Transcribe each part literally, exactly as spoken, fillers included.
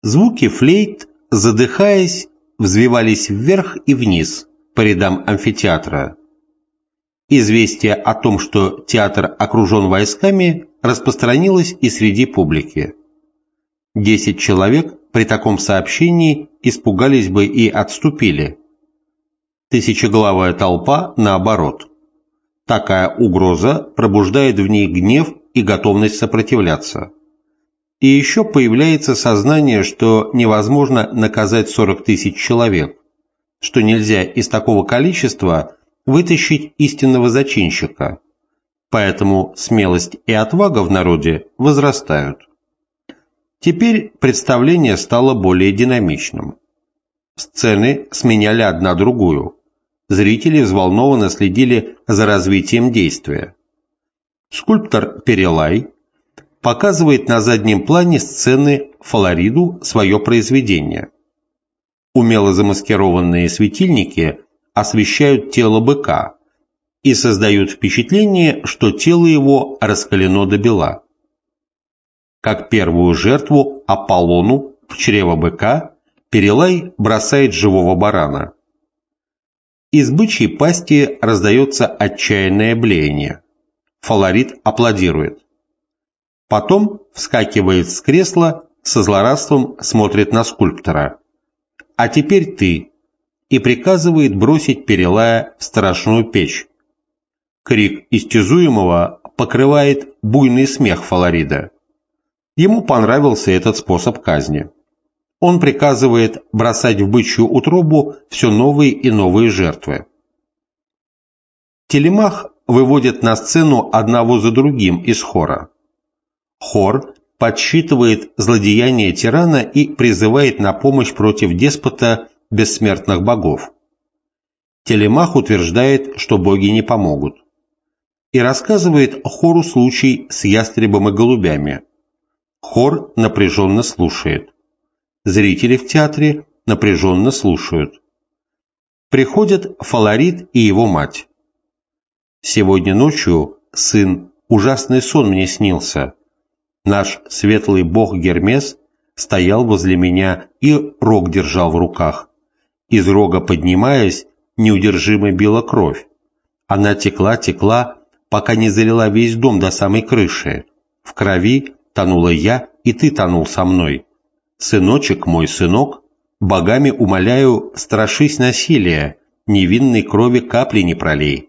Звуки флейт, задыхаясь, взвивались вверх и вниз по рядам амфитеатра. Известие о том, что театр окружен войсками, распространилось и среди публики. Десять человек при таком сообщении испугались бы и отступили. Тысячеглавая толпа, наоборот. Такая угроза пробуждает в ней гнев и готовность сопротивляться. И еще появляется сознание, что невозможно наказать сорок тысяч человек, что нельзя из такого количества вытащить истинного зачинщика, поэтому смелость и отвага в народе возрастают. Теперь представление стало более динамичным. Сцены сменяли одна другую. Зрители взволнованно следили за развитием действия. Скульптор Перелай показывает на заднем плане сцены Фалариду свое произведение. Умело замаскированные светильники освещают тело быка и создают впечатление, что тело его раскалено до бела. Как первую жертву Аполлону в чрево быка Перелай бросает живого барана. Из бычьей пасти раздается отчаянное блеяние. Фаларид аплодирует. Потом вскакивает с кресла, со злорадством смотрит на скульптора. «А теперь ты!» и приказывает бросить Перелая в страшную печь. Крик истязуемого покрывает буйный смех Фаларида. Ему понравился этот способ казни. Он приказывает бросать в бычью утробу все новые и новые жертвы. Телемах выводит на сцену одного за другим из хора. Хор подсчитывает злодеяния тирана и призывает на помощь против деспота бессмертных богов. Телемах утверждает, что боги не помогут. И рассказывает хору случай с ястребом и голубями. Хор напряженно слушает. Зрители в театре напряженно слушают. Приходят Фаларид и его мать. «Сегодня ночью, сын, ужасный сон мне снился. Наш светлый бог Гермес стоял возле меня и рог держал в руках. Из рога, поднимаясь, неудержимо била кровь. Она текла, текла, пока не залила весь дом до самой крыши. В крови тонула я, и ты тонул со мной. Сыночек мой, сынок, богами умоляю, страшись насилия, невинной крови капли не пролей».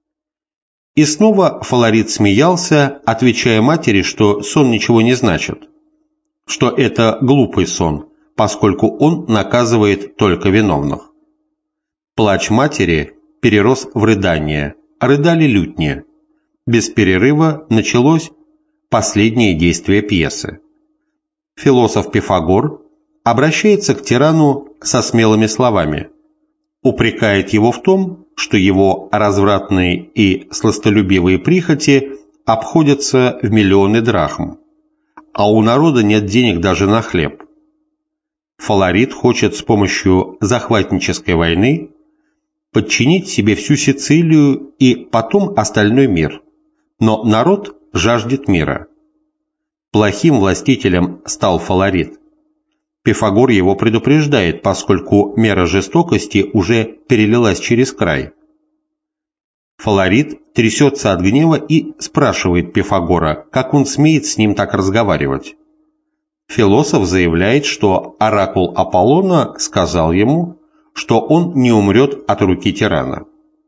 И снова Фаларид смеялся, отвечая матери, что сон ничего не значит, что это глупый сон, поскольку он наказывает только виновных. Плач матери перерос в рыдание, рыдали лютни. Без перерыва началось последнее действие пьесы. Философ Пифагор обращается к тирану со смелыми словами, упрекает его в том, что его развратные и сластолюбивые прихоти обходятся в миллионы драхм, а у народа нет денег даже на хлеб. Фаларид хочет с помощью захватнической войны подчинить себе всю Сицилию и потом остальной мир, но народ жаждет мира. Плохим властителем стал Фаларид. Пифагор его предупреждает, поскольку мера жестокости уже перелилась через край. Фаларид трясется от гнева и спрашивает Пифагора, как он смеет с ним так разговаривать. Философ заявляет, что оракул Аполлона сказал ему, что он не умрет от руки тирана.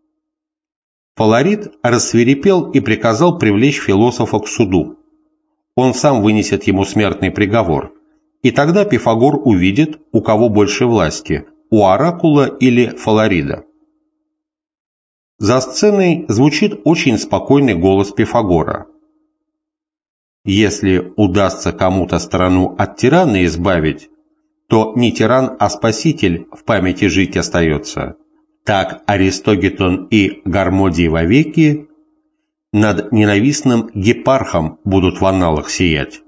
Фаларид рассвирепел и приказал привлечь философа к суду. Он сам вынесет ему смертный приговор. И тогда Пифагор увидит, у кого больше власти, у оракула или Фаларида. За сценой звучит очень спокойный голос Пифагора. Если удастся кому-то страну от тирана избавить, то не тиран, а спаситель в памяти жить остается. Так Аристогетон и Гармодий вовеки над ненавистным Гепархом будут в анналах сиять.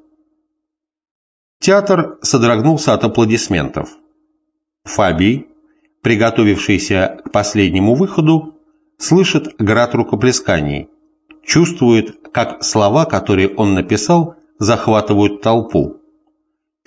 Театр содрогнулся от аплодисментов. Фабий, приготовившийся к последнему выходу, слышит град рукоплесканий, чувствует, как слова, которые он написал, захватывают толпу,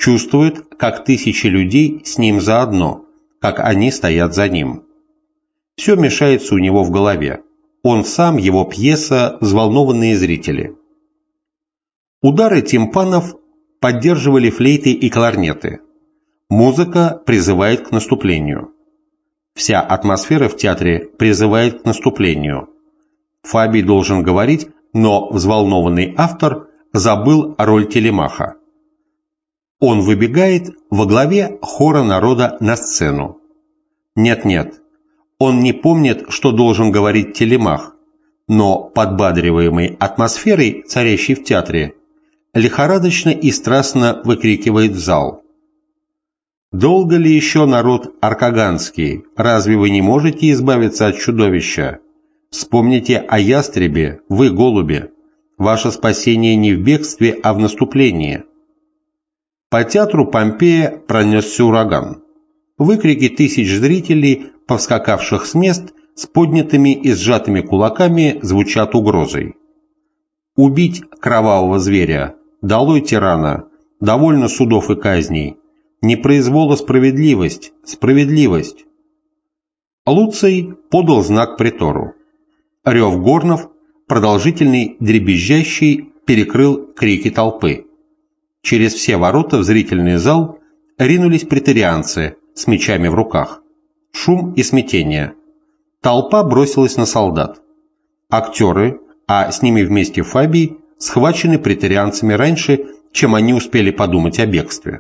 чувствует, как тысячи людей с ним заодно, как они стоят за ним. Все мешается у него в голове. Он сам, его пьеса, взволнованные зрители. Удары тимпанов поддерживали флейты и кларнеты. Музыка призывает к наступлению. Вся атмосфера в театре призывает к наступлению. Фабий должен говорить, но взволнованный автор забыл роль телемаха. Он выбегает во главе хора народа на сцену. Нет-нет, он не помнит, что должен говорить телемах, но, подбадриваемый атмосферой, царящей в театре, лихорадочно и страстно выкрикивает в зал: «Долго ли еще, народ аркаганский, разве вы не можете избавиться от чудовища? Вспомните о ястребе, вы, голуби, ваше спасение не в бегстве, а в наступлении». По театру Помпея пронесся ураган. Выкрики тысяч зрителей, повскакавших с мест, с поднятыми и сжатыми кулаками, звучат угрозой. Убить кровавого зверя, долой тирана, довольно судов и казней, не произвола справедливость, справедливость. Луций подал знак притору. Рев горнов, продолжительный, дребезжащий, перекрыл крики толпы. Через все ворота в зрительный зал ринулись преторианцы с мечами в руках. Шум и смятение. Толпа бросилась на солдат. Актеры, а с ними вместе Фабий, схвачены преторианцами раньше, чем они успели подумать о бегстве.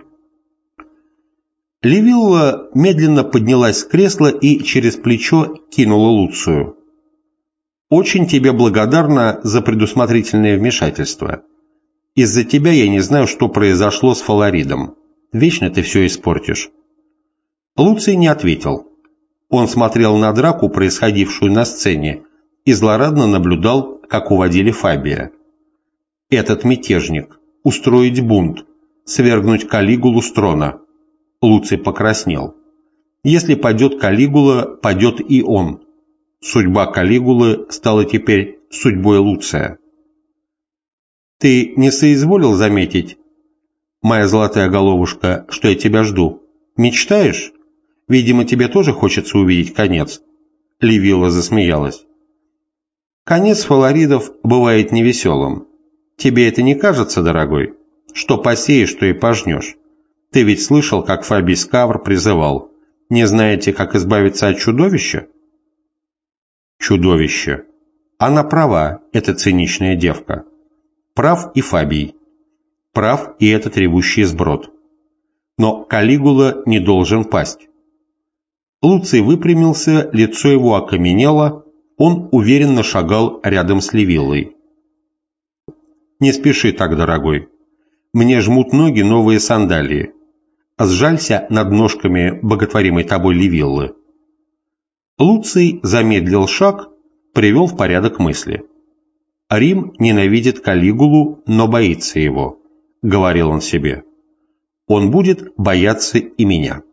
Ливилла медленно поднялась с кресла и через плечо кинула Луцию: «Очень тебе благодарна за предусмотрительное вмешательство. Из-за тебя я не знаю, что произошло с Фаларидом. Вечно ты все испортишь». Луций не ответил. Он смотрел на драку, происходившую на сцене, и злорадно наблюдал, как уводили Фабия. Этот мятежник, устроить бунт, свергнуть Калигулу с трона. Луций покраснел. Если падет Калигула, падет и он. Судьба Калигулы стала теперь судьбой Луция. «Ты не соизволил заметить, моя золотая головушка, что я тебя жду? Мечтаешь? Видимо, тебе тоже хочется увидеть конец». Ливилла засмеялась. «Конец Фаларидов бывает невеселым. Тебе это не кажется, дорогой? Что посеешь, то и пожнешь. Ты ведь слышал, как Фабий Скавр призывал: не знаете, как избавиться от чудовища?» Чудовище. Она права, эта циничная девка. Прав и Фабий. Прав и этот ревущий сброд. Но Калигула не должен пасть. Луций выпрямился, лицо его окаменело, он уверенно шагал рядом с Ливиллой. «Не спеши так, дорогой. Мне жмут ноги новые сандалии. Сжалься над ножками боготворимой тобой Ливиллы». Луций замедлил шаг, привел в порядок мысли. «Рим ненавидит Калигулу, но боится его», — говорил он себе. «Он будет бояться и меня».